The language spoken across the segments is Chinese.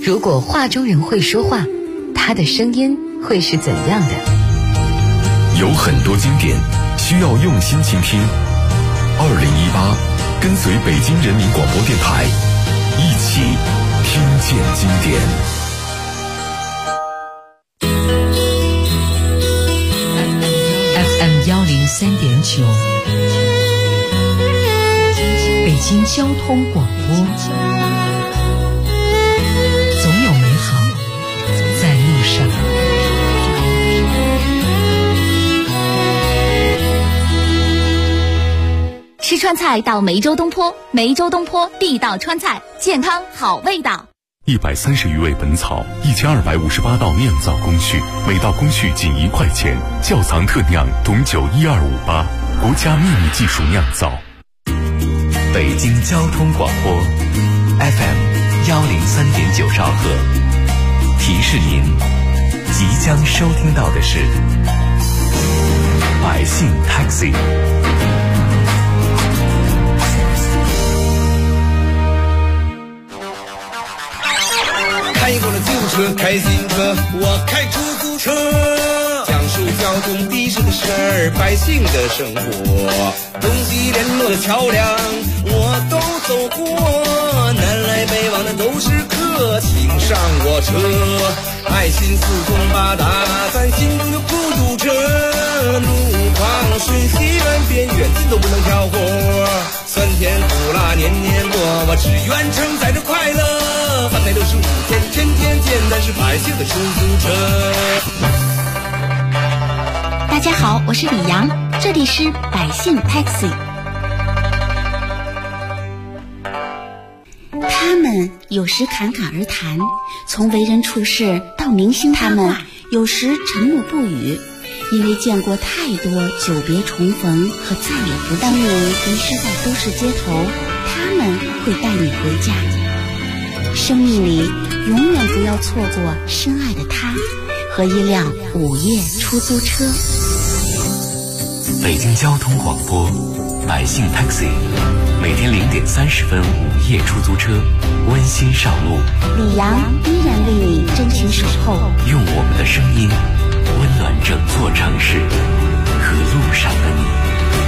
如果画中人会说话，他的声音会是怎样的？ 有很多经典需要用心倾听。2018，跟随北京人民广播电台，一起听见经典。 FM103.9，北京交通广播。总有美好在路上。 吃川菜到梅州东坡，梅州东坡地道川菜，健康好味道。 130余味本草，1258道酿造工序，每道工序仅1块钱。窖藏特酿董酒12588，国家秘密技术酿造。 北京交通广播 FM103.9兆赫，提示您即将收听到的是百姓 Taxi。 开过了自行车，开自行车，我开出租车，讲述交通的士的事儿，百姓的生活，东西联络的桥梁，我都走过，南来北往的都是客，请上我车，爱心四通八达，咱心中有孤独者，路况瞬息万变，远近都不能挑活，酸甜苦辣年年过，我只愿承载着快乐，365天，天天见，咱是百姓的出租车。 大家好，我是李阳，这里是百姓 Taxi。他们有时侃侃而谈，从为人处事到明星他们有时沉默不语，因为见过太多久别重逢和再也不当你迷失在都市街头，他们会带你回家。生命里永远不要错过深爱的他和一辆午夜出租车。 北京交通广播百姓 Taxi， 每天0点30分午夜出租车温馨上路， 李阳依然为你真情守候， 用我们的声音温暖整座城市和路上的你。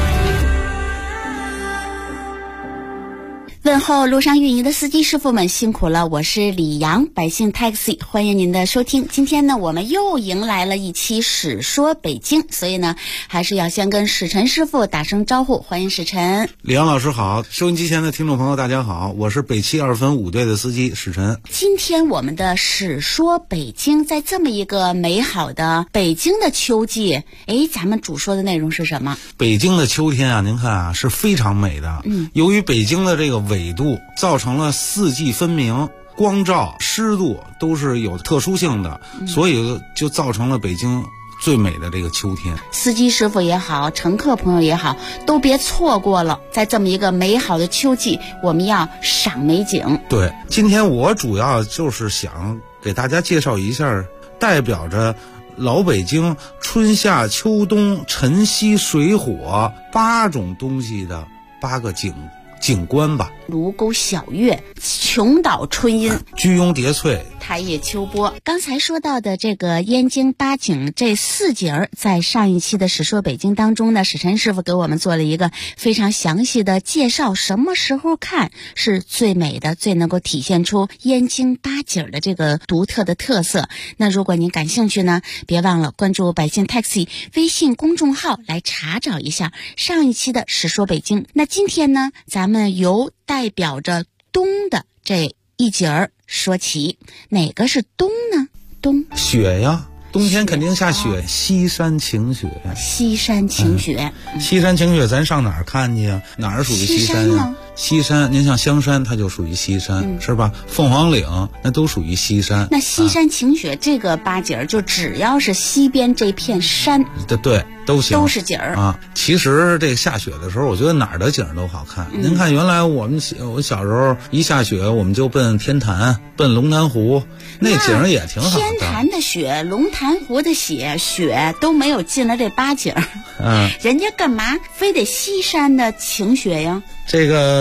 问候路上运营的司机师傅们辛苦了，我是李阳，百姓 Taxi， 欢迎您的收听。今天呢，我们又迎来了一期史说北京，所以呢，还是要先跟史晨师傅打声招呼，欢迎史晨。 李阳老师好，收音机前的听众朋友大家好，我是北汽2分5队的司机史晨。 今天我们的史说北京，在这么一个美好的北京的秋季，咱们主说的内容是什么？ 北京的秋天啊，您看啊，是非常美的。由于北京的这个纬度造成了四季分明，光照湿度都是有特殊性的，所以就造成了北京最美的这个秋天。 司机师傅也好，乘客朋友也好，都别错过了，在这么一个美好的秋季，我们要赏美景。 对，今天我主要就是想给大家介绍一下代表着老北京春夏秋冬晨曦水火8种东西的8个景观吧。 卢沟晓月，琼岛春阴， 居庸叠翠， 台野秋波。刚才说到的这个燕京8景这4景，在上一期的史说北京当中呢，史晨师傅给我们做了一个非常详细的介绍，什么时候看是最美的，最能够体现出燕京8景的这个独特的特色。那如果您感兴趣呢，别忘了关注百姓 Taxi 微信公众号来查找一下上一期的史说北京。那今天呢，咱们由代表着冬的这一景儿说起。哪个是冬呢？冬， 雪呀，冬天肯定下雪，西山晴雪。 西山晴雪， 西山晴雪咱上哪儿看去啊？哪儿属于西山呀？西山，您像香山它就属于西山，是吧？凤凰岭那都属于西山。 那西山晴雪这个8景就只要是西边这片山， 对，都行， 都是景儿啊。其实这个下雪的时候，我觉得哪儿的景儿都好看。您看，原来我小时候一下雪，我们就奔天坛、奔龙潭湖，那景儿也挺好的。 天坛的雪、龙潭湖的雪都没有进了这8景。人家干嘛非得西山的晴雪呀？ 这个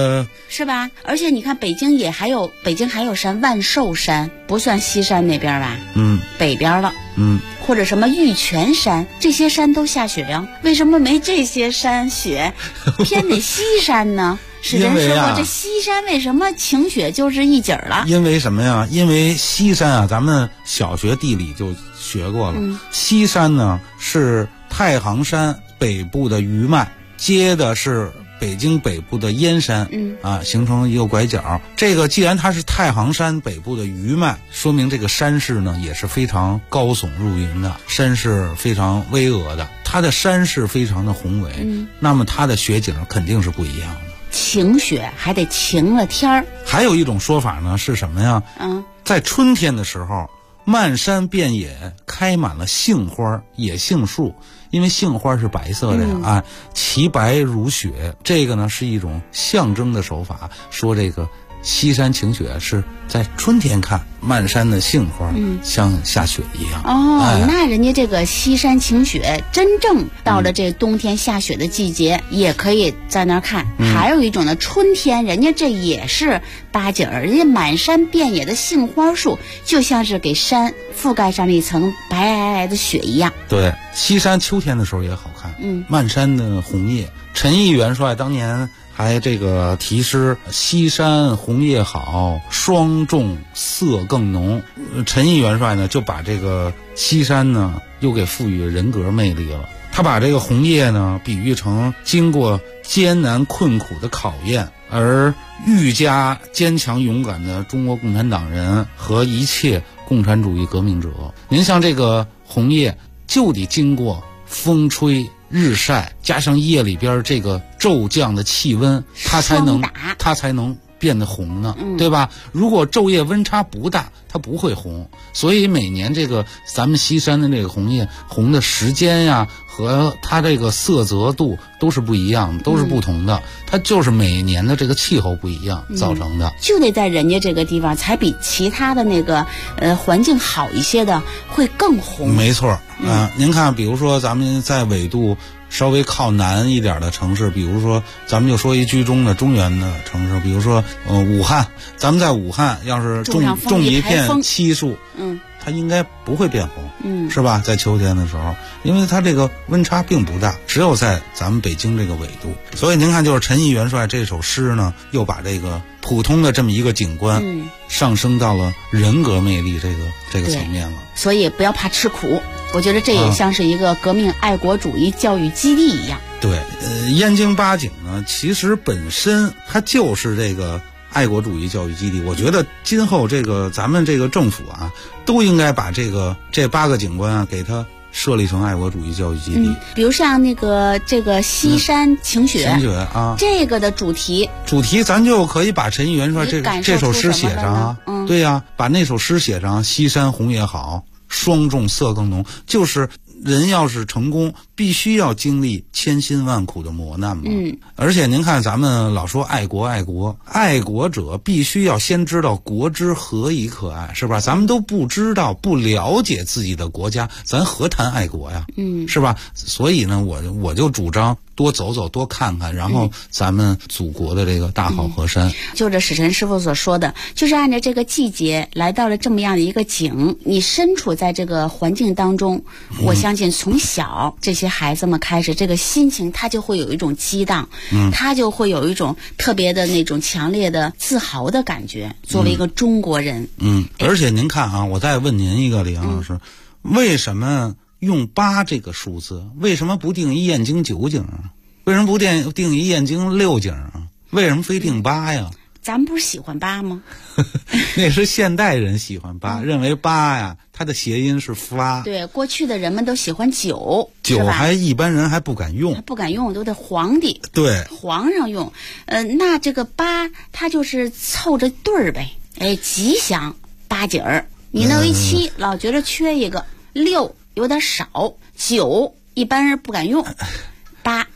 是吧？而且你看北京还有山，万寿山不算西山那边吧？北边了。或者什么玉泉山，这些山都下雪呀，为什么没这些山雪，偏得西山呢？史真师傅，这西山为什么晴雪就是一景了？ 因为什么呀？因为西山啊，咱们小学地理就学过了。西山呢是太行山北部的余脉，接的是北京北部的燕山，形成一个拐角。这个既然它是太行山北部的余脉，说明这个山势呢也是非常高耸入云的，山势非常巍峨的，它的山势非常的宏伟，那么它的雪景肯定是不一样的。 晴雪还得晴了天儿。 还有一种说法呢是什么呀？在春天的时候，漫山遍野开满了杏花、野杏树，因为杏花是白色的呀，其白如雪。这个呢是一种象征的手法，说这个西山晴雪是在春天看，漫山的杏花像下雪一样。 那人家这个西山晴雪真正到了这冬天下雪的季节，也可以在那儿看。还有一种呢，春天人家这也是八景儿，人家满山遍野的杏花树，就像是给山覆盖上了一层白的雪一样。 对，西山秋天的时候也好看，漫山的红叶。陈毅元帅当年还这个题诗西山红叶好，霜重色更浓。陈毅元帅呢就把这个西山呢又给赋予人格魅力了。他把这个红叶呢比喻成经过艰难困苦的考验而愈加坚强勇敢的中国共产党人和一切共产主义革命者。您像这个红叶就得经过风吹日晒，加上夜里边这个骤降的气温，它才能变得红呢，对吧？如果昼夜温差不大，它不会红。所以每年这个咱们西山的这个红叶红的时间呀，和它这个色泽度都是不一样的，都是不同的。它就是每年的这个气候不一样造成的。 就得在人家这个地方才比其他的那个环境好一些的会更红。 没错。您看，比如说咱们在纬度稍微靠南一点的城市，比如说咱们就说一居中的中原的城市，比如说武汉，咱们在武汉要是种一片漆树，它应该不会变红，是吧？在秋天的时候，因为它这个温差并不大，只有在咱们北京这个纬度。所以您看，就是陈毅元帅这首诗呢，又把这个普通的这么一个景观，上升到了人格魅力这个层面了。 所以不要怕吃苦，我觉得这也像是一个革命爱国主义教育基地一样。 对，燕京八景呢，其实本身它就是这个爱国主义教育基地。我觉得今后这个咱们这个政府啊，都应该把这8个景观啊，给它设立成爱国主义教育基地。 比如像这个西山晴雪， 啊， 这个的主题咱就可以把陈毅元帅这首诗写上啊。对呀，把那首诗写上，西山红叶好，霜重色更浓，就是人要是成功，必须要经历千辛万苦的磨难嘛。而且您看，咱们老说爱国，爱国者必须要先知道国之何以可爱，是吧？咱们都不知道、不了解自己的国家，咱何谈爱国呀？是吧？所以呢，我就主张多走走，多看看，然后咱们祖国的这个大好河山。 就这史晨师傅所说的，就是按照这个季节来到了这么样的一个景，你身处在这个环境当中，我相信从小这些孩子们开始，这个心情他就会有一种激荡，他就会有一种特别的那种强烈的自豪的感觉，作为一个中国人。 而且您看啊，我再问您一个，李阳老师，为什么用8这个数字？为什么不定一燕京9景啊？为什么不定一燕京6景啊？为什么非定8呀？ 咱们不是喜欢8吗？ 那是现代人喜欢8，认为8呀，它的谐音是发。 对，过去的人们都喜欢9， 还一般人还不敢用， 都得皇上用。那这个8，它就是凑着对儿呗，吉祥8景儿。你弄一7，老觉得缺一个；6有点少；9一般人不敢用；8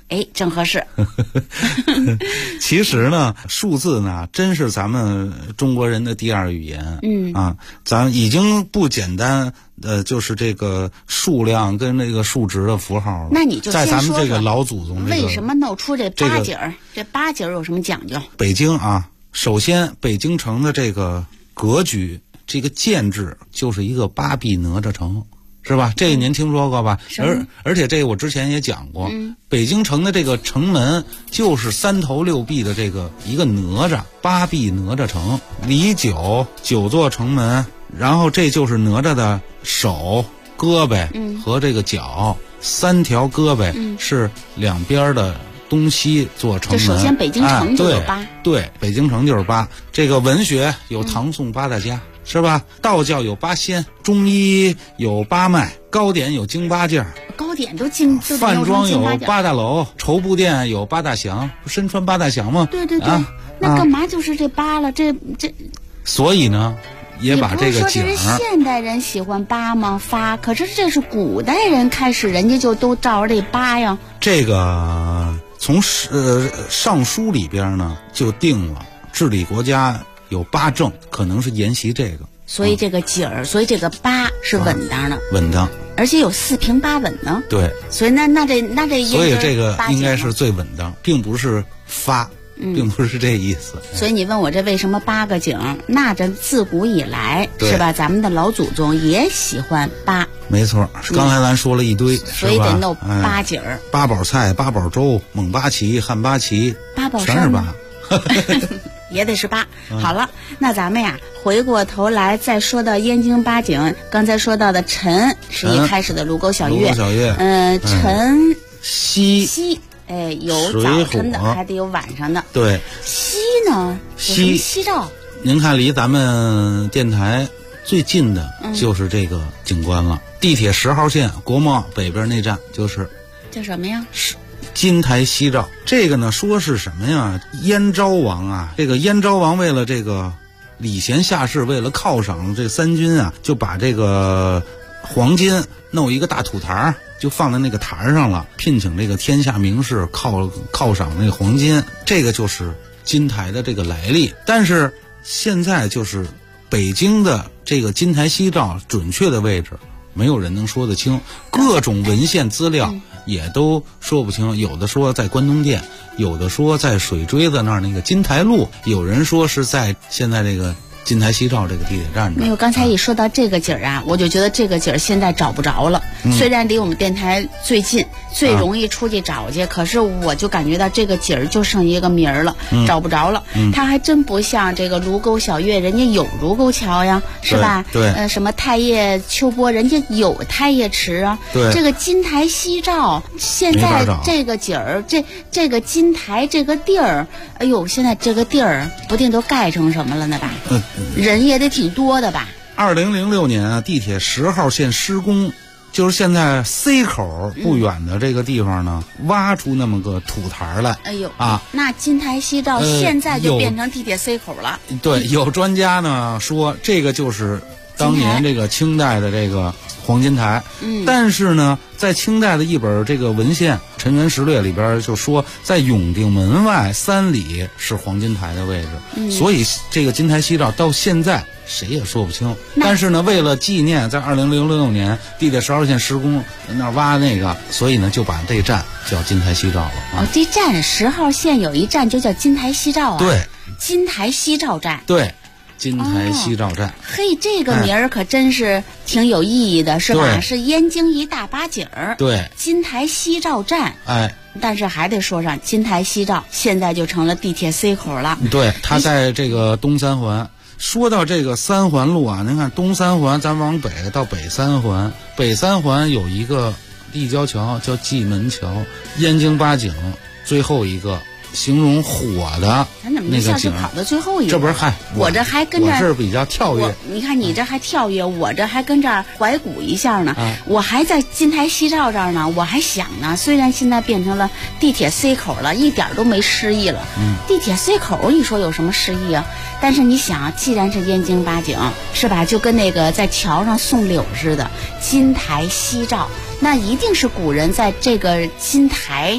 哎，正合适。 其实呢，数字呢，真是咱们中国人的第二语言。咱已经不简单就是这个数量跟那个数值的符号了。 那你就先在咱们说这个老祖宗为什么弄出这八景儿？ 这八景儿有什么讲究？ 北京啊，首先北京城的这个格局，这个建制就是一个八臂哪吒城。是吧？这个您听说过吧？而且这个我之前也讲过，北京城的这个城门就是3头6臂的这个一个哪吒，八臂哪吒城，里9座城门，然后这就是哪吒的手、胳膊和这个脚，3条胳膊是两边的东西做城门。 就首先北京城就有8， 对，北京城就是8。这个文学有唐宋8大家。是吧？道教有8仙，中医有8脉，糕点有京8件， 糕点都京， 饭庄有8大楼，绸布店有8大祥，身穿8大祥吗？ 对，那干嘛就是这8了？这， 所以呢，也把这个景儿。 你不是说这是现代人喜欢8吗？发，可是这是古代人开始，人家就都照着这8呀。 这个从尚书里边呢就定了，治理国家。有8正，可能是沿袭这个， 所以这个景儿，所以这个8是稳当的， 稳当， 而且有4平8稳呢。对，所以那这， 所以这个应该是最稳当，并不是发，并不是这意思。 所以你问我这为什么8个景？那这自古以来是吧？咱们的老祖宗也喜欢8。 没错，刚才咱说了一堆， 所以得弄8景儿 ，8宝菜、8宝粥、蒙8旗、汉8旗 ，8宝全是8。 也得是8。好了，那咱们呀回过头来再说到燕京8景。刚才说到的辰是一开始的卢沟晓月，辰晞，有早晨的，还得有晚上的。 对， 晞呢？晞照。 您看，离咱们电台最近的就是这个景观了。地铁10号线国贸北边那站就是叫什么呀？ 是金台夕照。这个呢说是什么呀？燕昭王啊，这个燕昭王为了这个礼贤下士，为了犒赏这3军啊，就把这个黄金弄一个大土台，就放在那个台上了，聘请这个天下名士犒赏那个黄金，这个就是金台的这个来历。但是现在就是北京的这个金台夕照准确的位置没有人能说得清，各种文献资料也都说不清，有的说在关东店，有的说在水锥子那儿那个金台路，有人说是在现在这个金台夕照这个地铁站这。 没有，刚才一说到这个景儿啊，我就觉得这个景儿现在找不着了。虽然离我们电台最近，最容易出去找去，可是我就感觉到这个景儿就剩一个名儿了，找不着了。它还真不像这个卢沟晓月，人家有卢沟桥呀，是吧？ 对。 什么太液秋波，人家有太液池啊。 对。 这个金台夕照，现在这个景儿，这个金台这个地儿，哎呦，现在这个地儿不定都盖成什么了呢吧？人也得挺多的吧。 2006年啊，地铁10号线施工，就是现在 C 口不远的这个地方呢，挖出那么个土台来。 哎呦啊，那金台夕照现在就变成地铁 C 口了。 对，有专家呢说这个就是当年这个清代的这个黄金台。但是呢，在清代的一本这个文献《陈元实略》里边就说，在永定门外3里是黄金台的位置。所以这个金台夕照到现在谁也说不清。但是呢，为了纪念在2006年地铁10号线施工那儿挖那个，所以呢就把这站叫金台夕照了。 这站10号线有一站就叫金台夕照啊。 对， 金台夕照站。 对。金台夕照站， 嘿，这个名儿可真是挺有意义的，是吧？是燕京一大8景儿。 对， 金台夕照站。但是还得说上金台夕照，现在就成了地铁 C 口了。 对，它在这个东3环。说到这个3环路啊，您看东3环，咱往北到北3环，北3环有一个立交桥叫蓟门桥，燕京8景最后一个。形容火的那个景， 跑到最后一个， 这不是我这还跟这我是比较跳跃。 你看你这还跳跃，我这还跟这儿怀古一下呢。我还在金台夕照这儿呢，我还想呢，虽然现在变成了地铁 C 口了，一点都没诗意了。地铁 C 口，你说有什么诗意啊？但是你想，既然是燕京8景，是吧？就跟那个在桥上送柳似的，金台夕照，那一定是古人在这个金台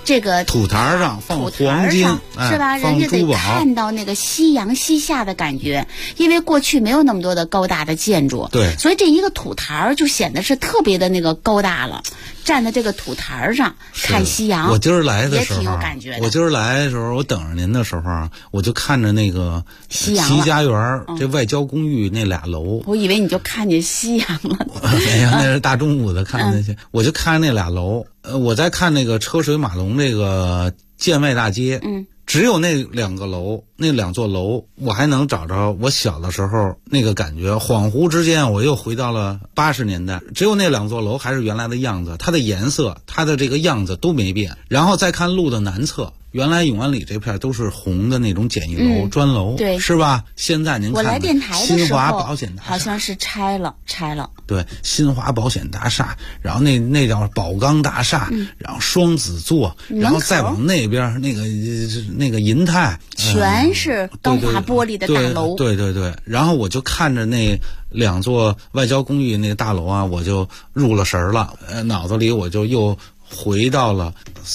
这个土台上放土台黄金上是吧？人家得看到那个夕阳西下的感觉，因为过去没有那么多的高大的建筑， 对， 所以这一个土台就显得是特别的那个高大了。站在这个土台上看夕阳， 我今儿来的时候也挺有感觉的。 我今儿来的时候，我等着您的时候，我就看着那个夕阳齐家园这外交公寓那俩楼， 我以为你就看见夕阳了。 哎呀，那是大中午的看那些，我就看那俩楼。我在看那个车水马龙这个建外大街，只有那两个楼，那两座楼，我还能找着我小的时候那个感觉。恍惚之间，我又回到了80年代。只有那两座楼还是原来的样子，它的颜色，它的这个样子都没变。然后再看路的南侧，原来永安里这片都是红的那种简易楼、砖楼， 对， 是吧？现在您看， 我来电台的时候， 新华保险大厦好像是拆了。 对，新华保险大厦，然后那叫宝钢大厦，然后双子座，然后再往那边那个银泰， 全是钢化玻璃的大楼。 对。然后我就看着那两座外交公寓那个大楼啊，我就入了神了，脑子里我就又回到了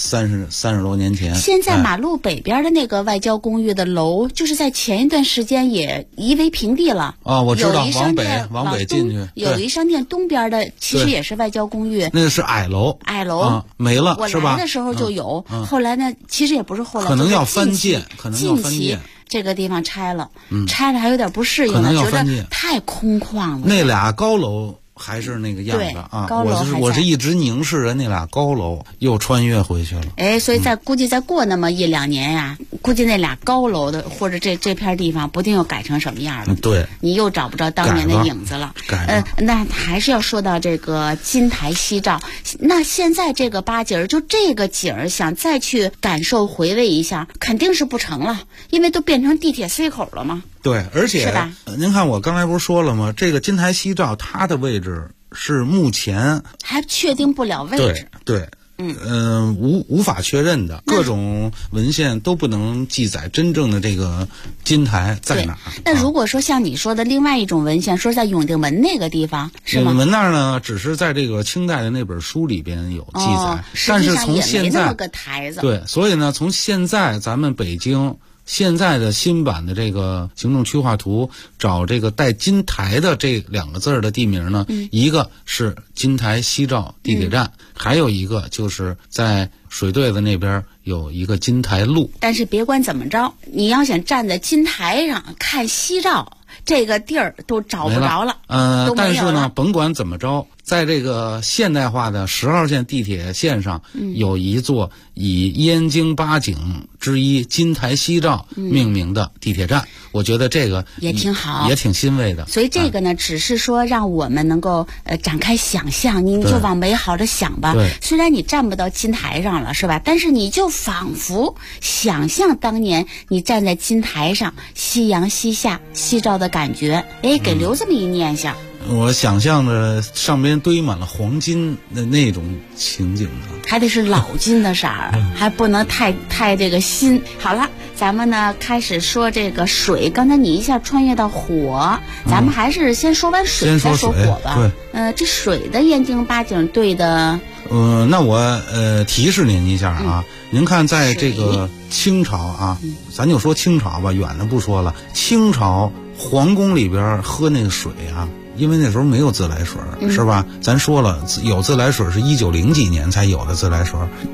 30多年前。 现在马路北边的那个外交公寓的楼，就是在前一段时间也夷为平地了。 我知道，往北进去， 有一商店东边的其实也是外交公寓， 那个是矮楼，没了，是吧？ 我来的时候就有，后来呢，其实也不是后来， 可能要翻建，近期这个地方拆了，拆了还有点不适应了，觉得太空旷了。 那俩高楼还是那个样子啊！我是一直凝视着那俩高楼，又穿越回去了。 所以估计再过那么1-2年呀，估计那俩高楼的或者这片地方不定又改成什么样了。 对， 你又找不着当年的影子了。那还是要说到这个金台夕照。那现在这个八景就这个景儿，想再去感受回味一下，肯定是不成了，因为都变成地铁 C 口了嘛。 对，而且是吧？ 您看我刚才不是说了吗？这个金台夕照它的位置是目前还确定不了位置。 对。无法确认的，各种文献都不能记载真正的这个金台在哪儿。 那如果说像你说的另外一种文献，说在永定门那个地方，是吗？ 永定门那儿呢，只是在这个清代的那本书里边有记载，但是从现在那么个台子， 对，所以呢，从现在咱们北京现在的新版的这个行政区划图，找这个带金台的这2个字的地名呢，一个是金台夕照地铁站，还有一个就是在水队子那边有一个金台路。 但是别管怎么着，你要想站在金台上看夕照，这个地儿都找不着了。 但是呢，甭管怎么着，在这个现代化的10号线地铁线上，有一座以燕京8景之一金台夕照命名的地铁站，我觉得这个也挺好， 也挺欣慰的。 所以这个呢，只是说让我们能够展开想象，你就往美好的想吧。虽然你站不到金台上了，是吧？但是你就仿佛想象当年你站在金台上，夕阳西下，夕照的感觉，给留这么一念想。 我想象着上边堆满了黄金的那种情景呢， 还得是老金的色儿，还不能太这个新。好了，咱们呢开始说这个水。刚才你一下穿越到火，咱们还是先说完水再说火吧。 对， 这水的燕京8景对的。 那我提示您一下啊，您看在这个清朝啊，咱就说清朝吧，远的不说了，清朝皇宫里边喝那个水啊。因为那时候没有自来水，是吧？咱说了，有自来水是1900几年才有的自来水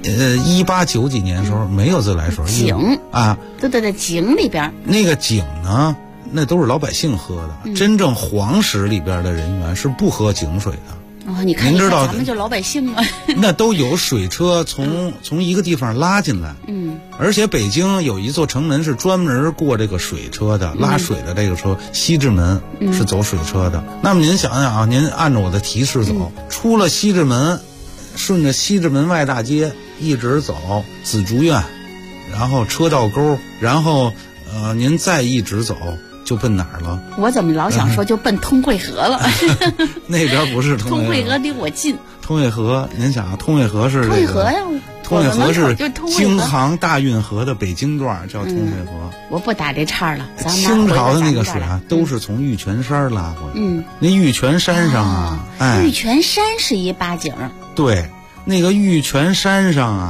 ，1890几年的时候没有自来水。 井啊， 对，井里边那个井呢，那都是老百姓喝的，真正皇室里边的人员是不喝井水的。 你看， 您知道咱们就老百姓嘛， 那都有水车从一个地方拉进来。而且北京有一座城门是专门过这个水车的，拉水的这个车，西直门是走水车的。那么您想想啊，您按照我的提示走，出了西直门，顺着西直门外大街一直走，紫竹院，然后车道沟，然后您再一直走。就奔哪儿了？ 我怎么老想说就奔通惠河了？ 那边不是通惠河离我近。 通惠河，您想啊，通惠河是通惠河呀， 通惠河是京杭大运河的北京段，叫通惠河。 我不打这岔了。 清朝的那个水啊，都是从玉泉山拉过来。那玉泉山上啊， 玉泉山是一8景。 对，那个玉泉山上啊。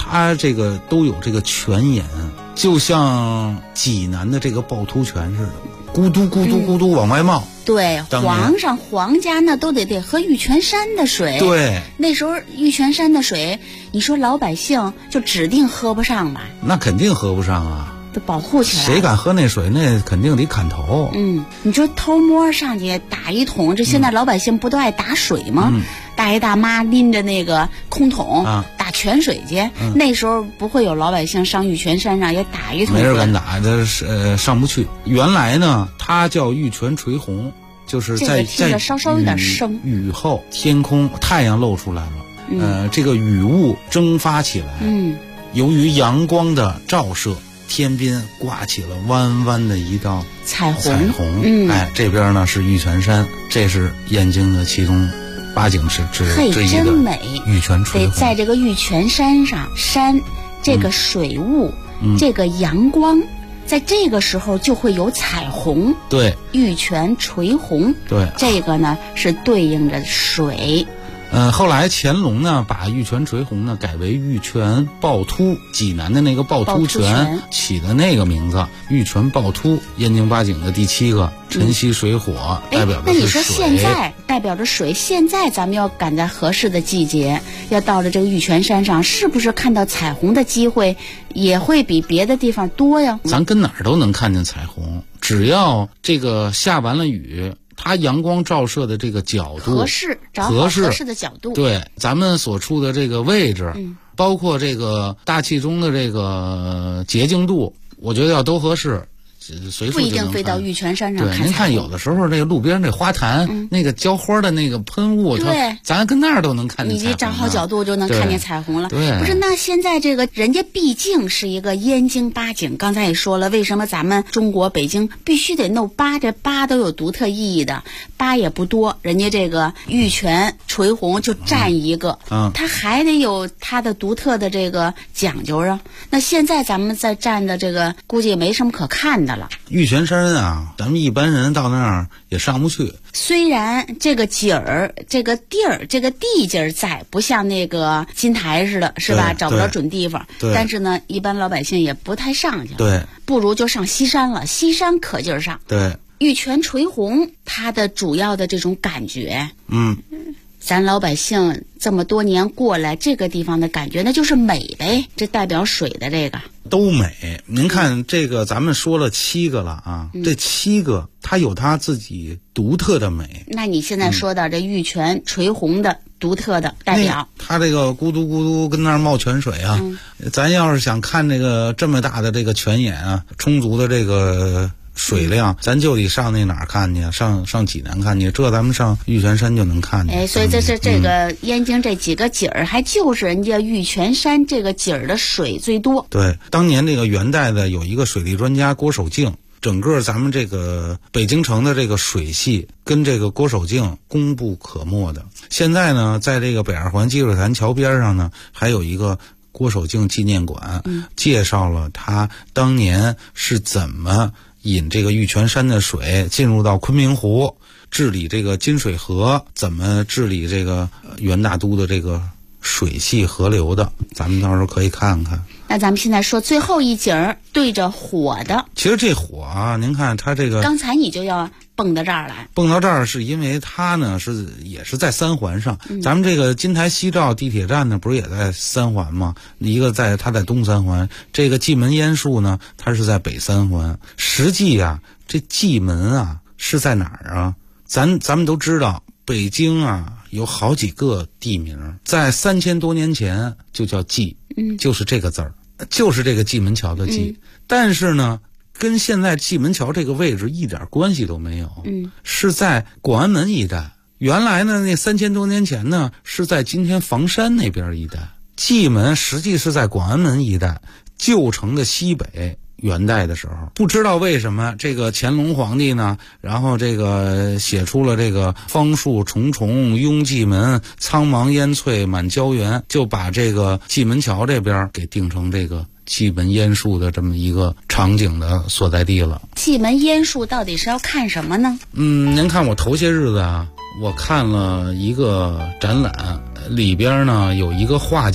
它这个都有这个泉眼，就像济南的这个趵突泉似的，咕嘟咕嘟咕嘟往外冒。 对，皇家那都得喝玉泉山的水。 对， 那时候玉泉山的水，你说老百姓就指定喝不上吧？ 那肯定喝不上啊， 都保护起来。 谁敢喝那水，那肯定得砍头。 你说偷摸上去打一桶，这现在老百姓不都爱打水吗？大爷大妈拎着那个空桶打泉水去，那时候不会有老百姓上玉泉山上也打一桶。 没人敢打，这上不去。原来呢，它叫玉泉垂虹，就是在听着稍稍有点生。 雨后天空太阳露出来了，这个雨雾蒸发起来，由于阳光的照射，天边挂起了弯弯的一道彩虹。 这边呢是玉泉山，这是燕京的其中8景之一的玉泉垂虹。 在这个玉泉山上，这个水雾，这个阳光，在这个时候就会有彩虹。 对， 玉泉垂虹。 对， 这个呢是对应着水。 后来乾隆呢把玉泉垂虹呢改为玉泉趵突，济南的那个趵突泉起的那个名字，玉泉趵突，燕京8景的第7个，晨曦水火，代表的是水。 那你说现在代表着水，现在咱们要赶在合适的季节，要到了这个玉泉山上，是不是看到彩虹的机会也会比别的地方多呀？ 咱跟哪儿都能看见彩虹，只要这个下完了雨，它阳光照射的这个角度合适，找好合适的角度。 对，咱们所处的这个位置，包括这个大气中的这个洁净度，我觉得要都合适。随处不一定非到玉泉山上看。 对，您看有的时候这个路边这花坛，那个浇花的那个喷雾， 对， 咱跟那儿都能看见彩虹。 你找好角度就能看见彩虹了。 对， 不是，那现在这个人家毕竟是一个燕京8景，刚才也说了，为什么咱们中国北京必须得弄8，这8都有独特意义的，8也不多，人家这个玉泉垂虹就占一个，它还得有它的独特的这个讲究啊。那现在咱们在占的这个估计也没什么可看的了。 玉泉山啊，咱们一般人到那儿也上不去。 虽然这个景儿、这个地儿、这个地界在，不像那个金台似的，是吧？找不着准地方。但是呢，一般老百姓也不太上去。 对， 不如就上西山了。西山可劲儿上。 对， 玉泉垂虹，它的主要的这种感觉，咱老百姓这么多年过来，这个地方的感觉那就是美呗，这代表水的这个都美。您看这个，咱们说了7个了啊，这7个它有它自己独特的美。 那你现在说到这玉泉垂虹的独特的代表， 它这个咕嘟咕嘟跟那儿冒泉水啊，咱要是想看这个这么大的这个泉眼啊，充足的这个水量，咱就得上那哪儿看去，上济南看去，这咱们上玉泉山就能看见。 所以这是这个燕京这几个景儿，还就是人家玉泉山这个景儿的水最多。 对，当年这个元代的有一个水利专家郭守敬，整个咱们这个北京城的这个水系跟这个郭守敬功不可没的。现在呢，在这个北二环积水潭桥边上呢，还有一个郭守敬纪念馆，介绍了他当年是怎么引这个玉泉山的水进入到昆明湖，治理这个金水河，怎么治理这个元大都的这个水系河流的，咱们到时候可以看看。 那咱们现在说最后一景儿，对着火的。 其实这火啊，您看它这个， 刚才你就要蹦到这儿来。 蹦到这儿是因为它呢也是在3环上，咱们这个金台西照地铁站呢不是也在3环吗？一个它在东3环，这个蓟门烟树呢它是在北3环。实际啊，这蓟门啊是在哪儿啊？咱们都知道，北京啊有好几个地名，在3000多年前就叫蓟，就是这个字儿，就是这个蓟门桥的蓟。但是呢，跟现在蓟门桥这个位置一点关系都没有，是在广安门一带。原来呢，那3000多年前呢，是在今天房山那边一带。蓟门实际是在广安门一带，旧城的西北。元代的时候，不知道为什么这个乾隆皇帝呢，然后这个写出了这个芳树重重拥蓟门，苍茫烟翠满郊原，就把这个蓟门桥这边给定成这个蓟门烟树的这么一个场景的所在地了。 蓟门烟树到底是要看什么呢？ 您看我头些日子我看了一个展览，里边呢有一个画家，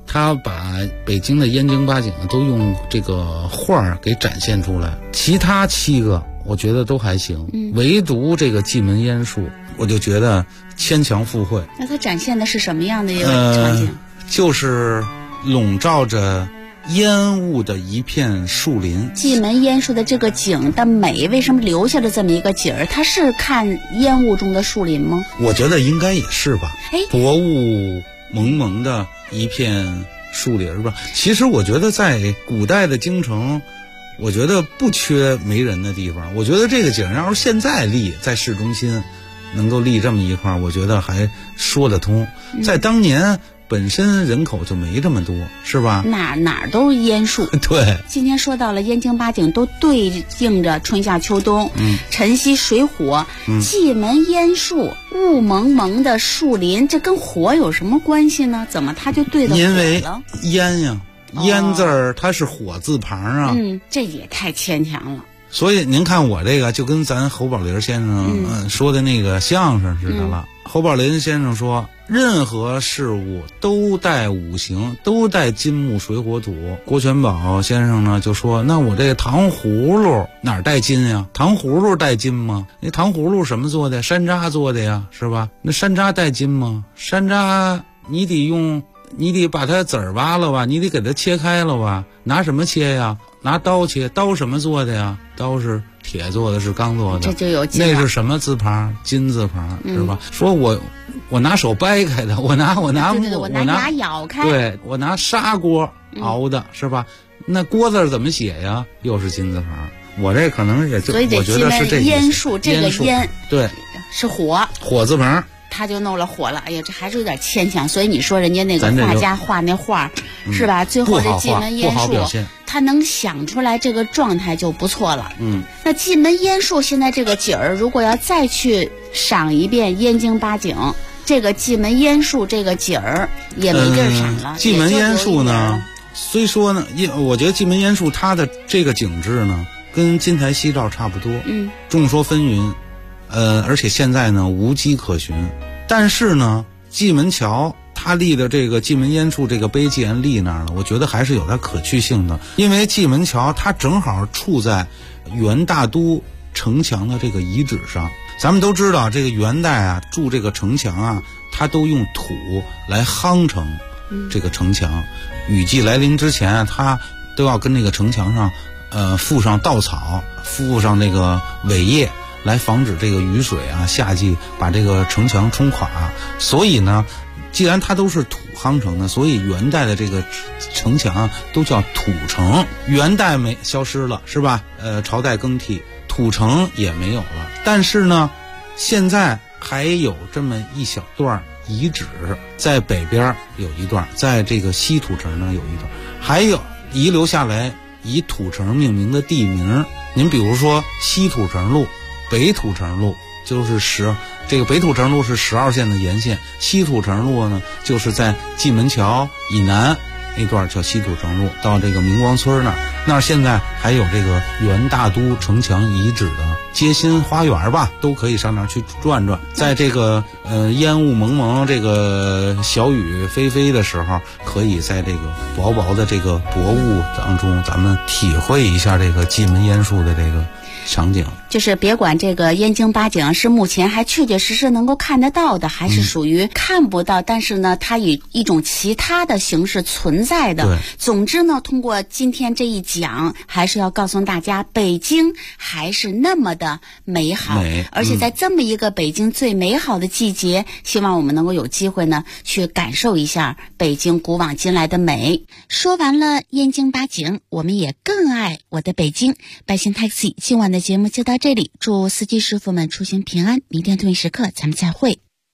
他把北京的燕京八景都用这个画给展现出来，其他7个我觉得都还行，唯独这个蓟门烟树，我就觉得牵强附会。 那它展现的是什么样的一个场景？ 就是笼罩着烟雾的一片树林。 蓟门烟树的这个景的美，为什么留下了这么一个景儿？它是看烟雾中的树林吗？ 我觉得应该也是吧。薄雾蒙蒙的一片树林吧。其实我觉得在古代的京城，我觉得不缺没人的地方。我觉得这个景要是现在立在市中心，能够立这么一块，我觉得还说得通。在当年本身人口就没这么多，是吧？哪都是烟树。对，今天说到了燕京八景，都对应着春夏秋冬，晨曦水火，蓟门烟树，雾蒙蒙的树林，这跟火有什么关系呢？怎么它就对得火了？ 因为烟呀，烟字儿它是火字旁啊。 这也太牵强了。 所以您看我这个就跟咱侯宝林先生说的那个相声似的了。侯宝林先生说，任何事物都带五行，都带金木水火土。郭全宝先生呢就说，那我这个糖葫芦哪儿带金呀？糖葫芦带金吗？那糖葫芦什么做的？山楂做的呀，是吧？那山楂带金吗？山楂你得把它籽儿挖了吧，你得给它切开了吧？拿什么切呀？拿刀切。刀什么做的呀？刀是铁做的，是钢做的。 这就有金了。 那是什么字旁？金字旁，是吧？说我拿手掰开的，我拿牙咬开。 对，我拿砂锅熬的，是吧？那锅字怎么写呀？又是金字旁。我这可能也就， 所以我觉得是这烟树，这个烟对是火字旁。 他就弄了火了，哎呀，这还是有点牵强。所以你说人家那个画家画那画，是吧？最后这蓟门烟树，他能想出来这个状态就不错了。那蓟门烟树现在这个景儿，如果要再去赏一遍燕京八景，这个蓟门烟树这个景儿也没地儿赏了。 蓟门烟树呢，虽说呢，我觉得蓟门烟树它的这个景致呢，跟金台夕照差不多。众说纷纭。而且现在呢无迹可寻，但是呢蓟门桥它立的这个蓟门烟树这个碑既然立那儿了，我觉得还是有它可去性的。因为蓟门桥它正好处在元大都城墙的这个遗址上。咱们都知道这个元代啊筑这个城墙啊，它都用土来夯成这个城墙，雨季来临之前啊，它都要跟那个城墙上附上稻草，附上那个苇叶，来防止这个雨水啊夏季把这个城墙冲垮。所以呢既然它都是土夯成的，所以元代的这个城墙啊都叫土城。元代没消失了，是吧？朝代更替，土城也没有了。但是呢现在还有这么一小段遗址，在北边有一段，在这个西土城呢有一段，还有遗留下来以土城命名的地名。您比如说西土城路、北土城路，就是这个北土城路是12线的沿线，西土城路呢就是在蓟门桥以南那段叫西土城路，到这个明光村那儿现在还有这个元大都城墙遗址的街心花园吧，都可以上那儿去转转。在这个烟雾蒙蒙、这个小雨霏霏的时候，可以在这个薄薄的这个薄雾当中，咱们体会一下这个蓟门烟树的这个场景。 就是别管这个燕京八景是目前还确确实实能够看得到的，还是属于看不到，但是呢它以一种其他的形式存在的。总之呢通过今天这一讲，还是要告诉大家北京还是那么的美好，而且在这么一个北京最美好的季节，希望我们能够有机会呢去感受一下北京古往今来的美。说完了燕京八景，我们也更爱我的北京。百姓 Taxi 今晚的节目就到这里，祝司机师傅们出行平安，明天同一时刻咱们再会。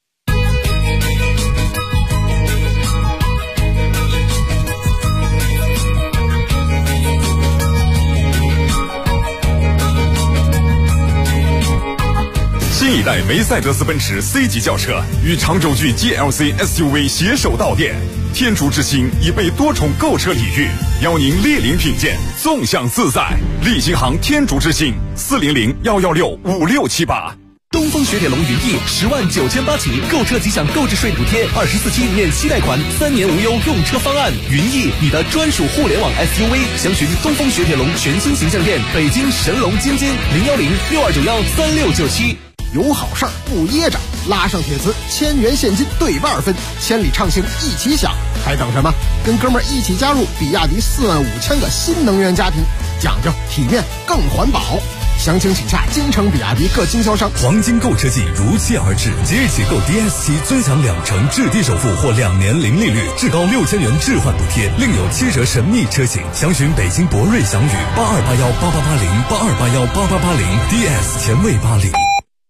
新一代梅赛德斯奔驰 C 级轿车与长轴距 GLC SUV 携手到店，天竺之星已被多重购车礼遇，邀您莅临品鉴，纵享自在。利星行天竺之星，400-116-5678。 东风雪铁龙云翼10.98000起，购车即享购置税补贴，24期免息贷款，3年无忧用车方案。云翼，你的专属互联网 SUV， 详询东风雪铁龙全新形象店，北京神龙津津01062913697。 有好事儿不噎着，拉上铁磁，1000元现金兑2分，千里畅行一起享，还等什么？跟哥们儿一起加入比亚迪45000个新能源家庭，讲究体面更环保。详情请洽京城比亚迪各经销商。 黄金购车季如期而至，即日起购 DS7尊享2成置地首付或2年零利率，至高6000元置换补贴，另有7折神秘车型。详询北京博瑞祥宇82818880，82818880 ，DS 前卫80。